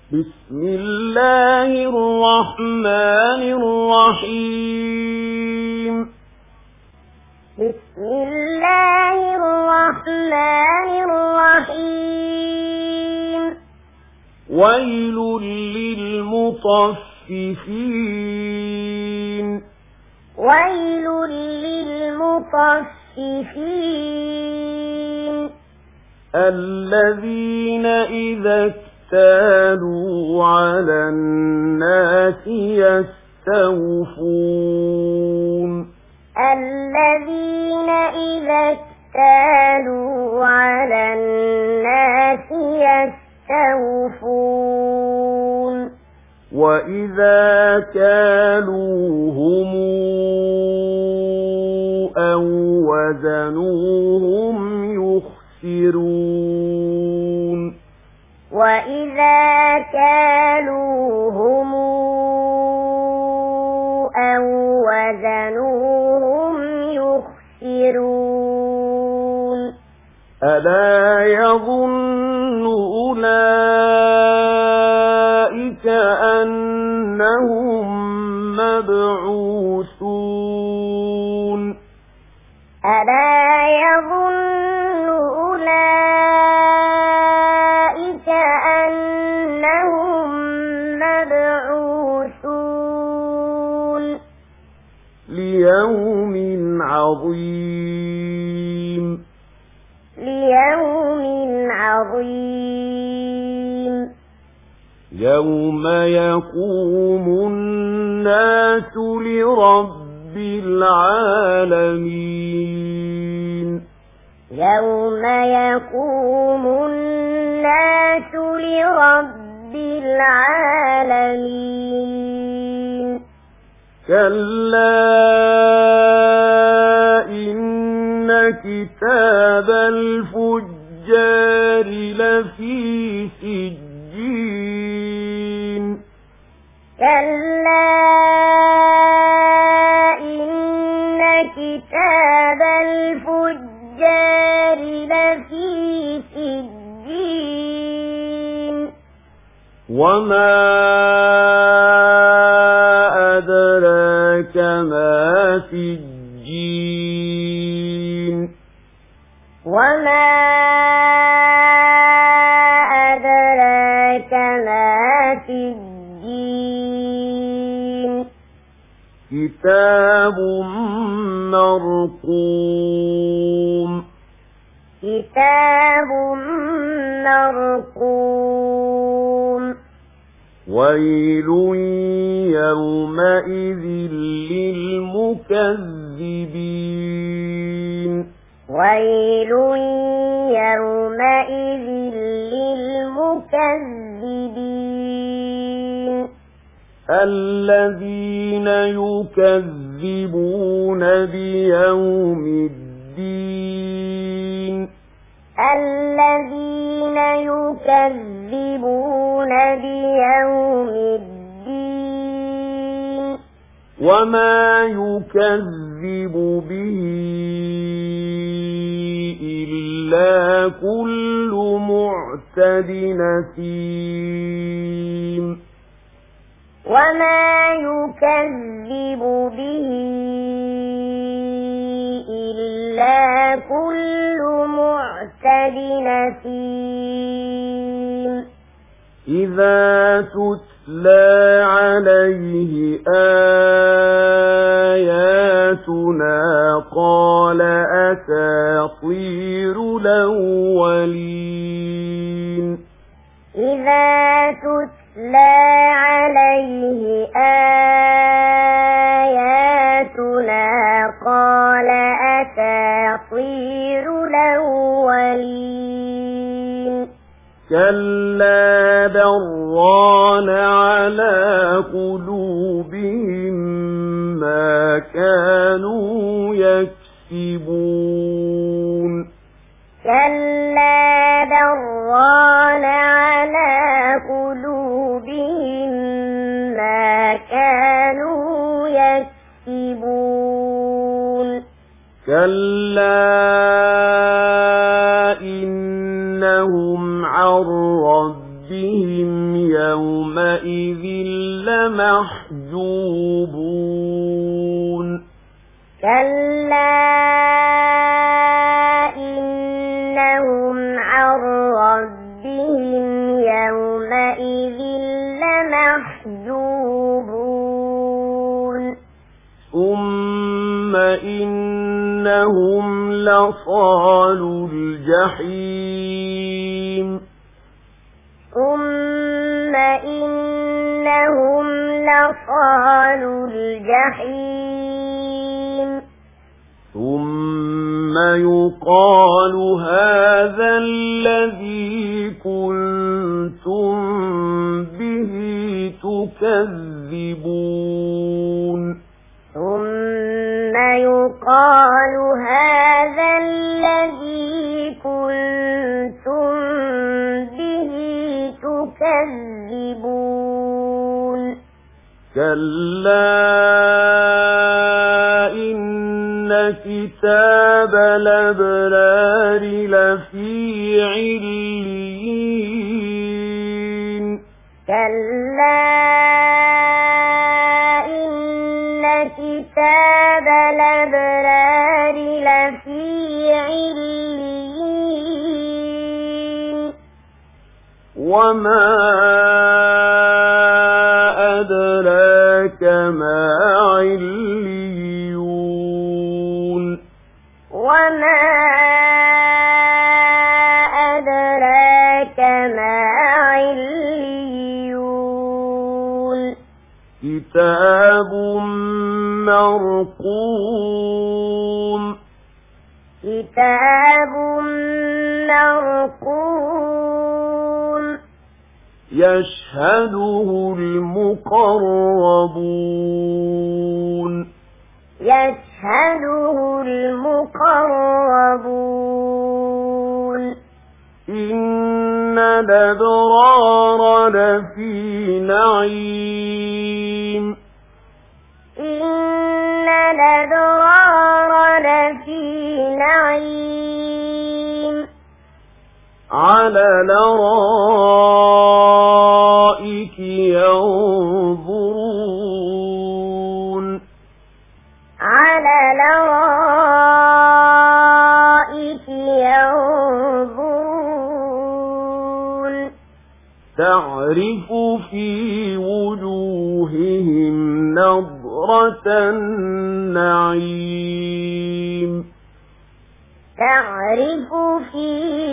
بسم الله الرحمن الرحيم بسم الله الرحمن الرحيم ويل للمطففين ويل للمطففين الذين إذا اكتالوا على الناس يستوفون الذين إذا اكتالوا على الناس يستوفون وإذا كالوهم أو وزنوهم يخسرون وإذا كالوهم أو وزنوهم يخسرون ألا يظن أولئك أنهم مبعوثون ألا يظن أولئك أنهم مبعوثون ليوم عظيم ليوم عظيم يوم يقوم الناس لرب العالمين يوم يقوم الناس لرب العالمين كلا إن كتاب الفجار لفي سجين كلا إن كتاب الفجار لفي سجين وما أدراك ما سجين وما أدراك ما سجين كتاب مرقوم كتاب مرقوم ويل يومئذ للمكذبين ويل يومئذ للمكذبين الذين يكذبون بيوم الدين الذين يكذبون بيوم الدين وما يكذب به إلا كل معتد نسيم وما يكذب به إلا كل معتد نسيم إذا تتلى عليه آياتنا قال أساطير الأولين إذا تتلى عليه آياتنا قال أساطير الأولين كلا بران على قلوبهم ما كانوا يكسبون كلا بران على قلوبهم ما كانوا يكسبون كلا إنهم عن ربهم يومئذ لمحجوبون كلا إنهم عن ربهم يومئذ لمحجوبون ثم إنهم لصالو الجحيم ثم إنهم لصالو الجحيم ثم يقال هذا الذي كنتم به تكذبون ثم يقال هذا الذي كنتم به تكذبون كلا إن كتاب الأبرار لفي عليين كلا إن كتاب الأبرار لفي عليين وما أدراك ما عليون وما أدراك ما عليون كتاب مرقوم كتاب مرقوم يشهده المقربون يشهده المقربون إن الأبرار لفي نعيم إن الأبرار لفي نعيم على الأرائك ينظرون على الأرائك ينظرون تعرف في وجوههم نضرة النعيم تعرف في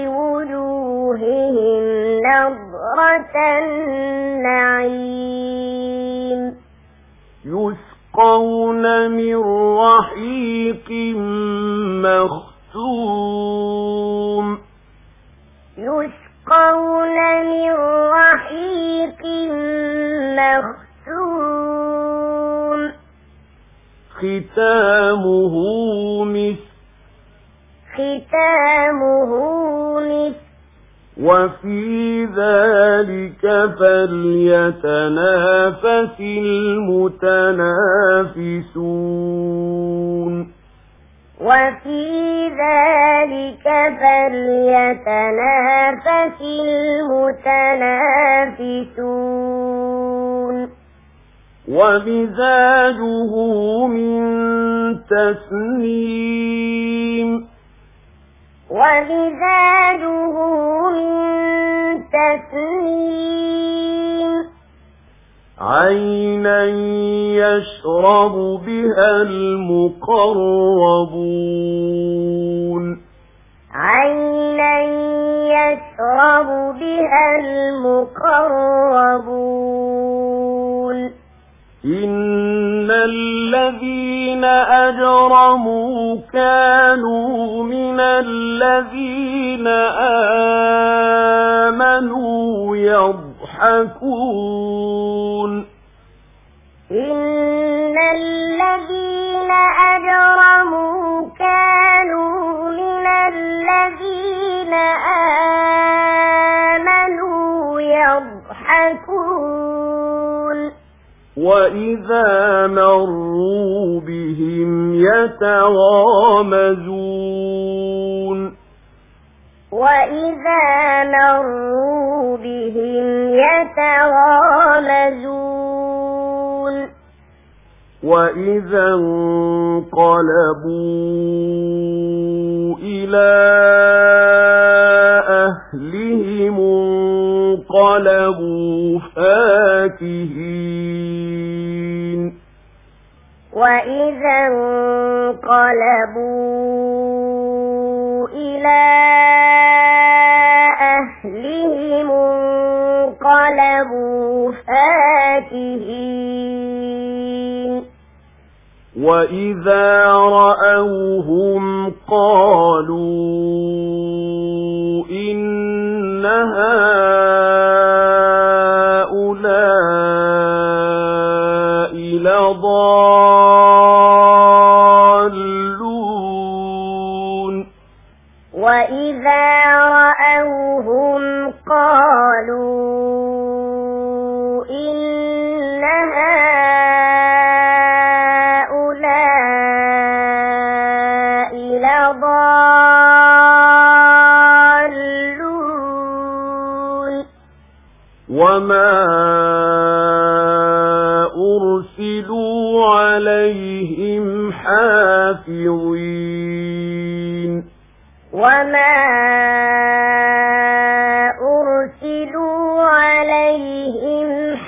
وجوههم نضرة النعيم يسقون من رحيق مختوم يسقون من رحيق مختوم ختامه مسك ختامه مسك وفي ذلك فليتنافس المتنافسون وفي ذلك فليتنافس المتنافسون ومزاجه من تسنيم ومزاجه من تسنيم عينا يشرب بها المقربون عينا يشرب بها المقربون إن الذين أجرموا كانوا من الذين آمنوا يضحكون إن الذين أجرموا كانوا من الذين آمنوا يضحكون وإذا مروا بهم يتغامزون وإذا مروا بهم يتغامزون وإذا انقلبوا إلى أهلهم انقلبوا فاكهين وإذا انقلبوا إلى أهلهم انقلبوا فاكهين وإذا رأوهم قالوا إن هؤلاء لضالون وإذا رأوهم قالوا إن هؤلاء لضالون وما أرسلوا عليهم حافظين وما أرسلوا عليهم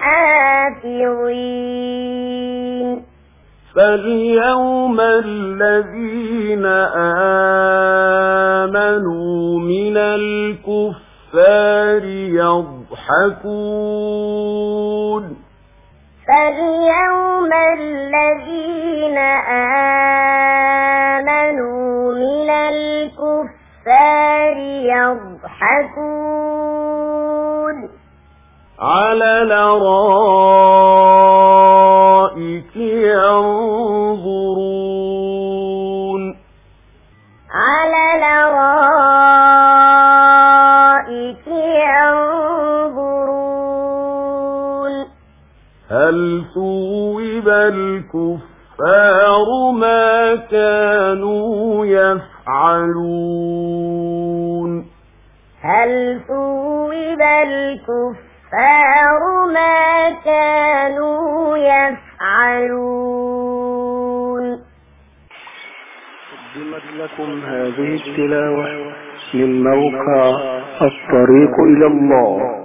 حافظين فاليوم الذين آمنوا من الكفار يضحكون فاليوم الذين آمنوا من الكفار يضحكون على الأرائك ينظرون على الأرائك ينظرون هل ثوب الكفار ما كانوا يفعلون هل ثوب الكفار ما كانوا يفعلون. قدمت لكم هذه التلاوة من موقع الطريق إلى الله.